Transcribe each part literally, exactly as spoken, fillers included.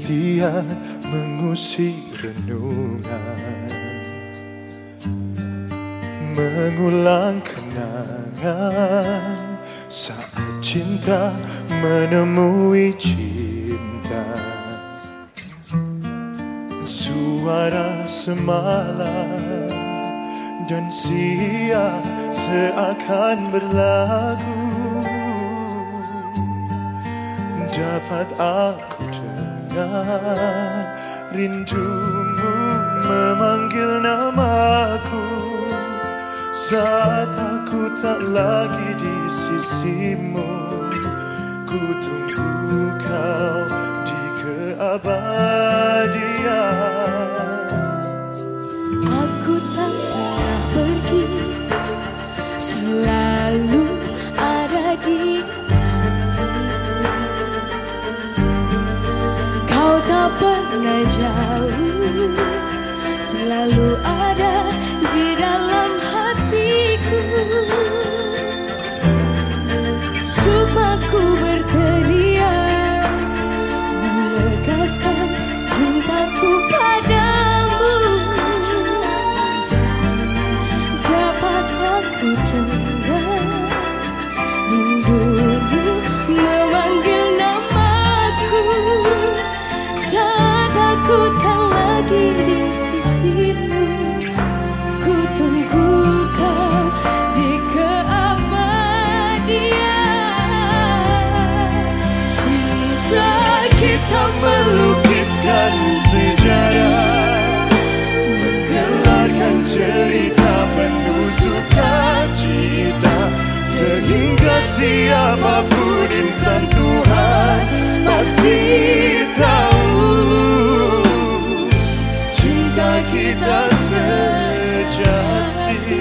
Lihat mengusik renungan, mengulang kenangan saat cinta menemui cinta. Suara semalam dan sia seakan berlagu, dapat aku dengar rindumu memanggil namaku. Saat aku tak lagi di sisimu, ku tunggu kau di keabadian. Aku tak pernah pergi, selalu ada di hatimu. Kau tak pernah jauh, selalu ada di dalam hatiku. Sumpahku berteriak, menegaskan cintaku padamu. Dapat aku dengar rindumu memanggil namaku. Saat aku tak lagi di sisimu, ku tunggu kau di keabadian. Cinta kita melukiskan sejarah, menggelarkan cerita penuh sukacita, sehingga siapapun insan Tuhan pasti tahu cinta kita sejati.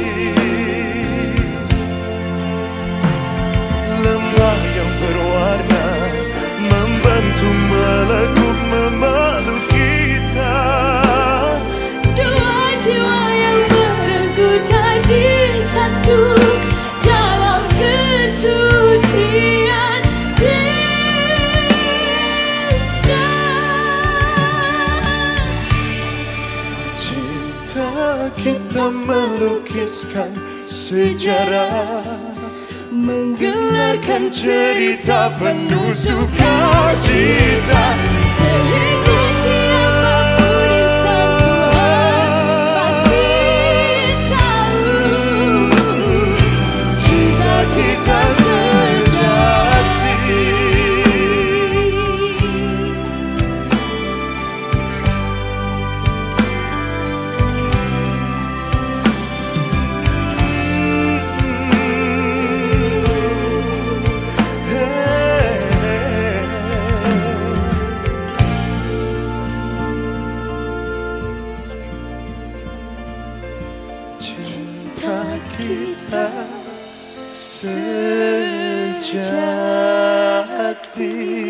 Lembah yang berwarna membantu melekuk memeluk kita. Dua jiwa yang berenggu jadi satu dalam kesucian cinta. Cinta kita melukiskan sejarah, menggelarkan cerita penuh sukacita, Sehingga siapapun insan Tuhan pasti tahu cinta kita sejati. Cinta kita sejati.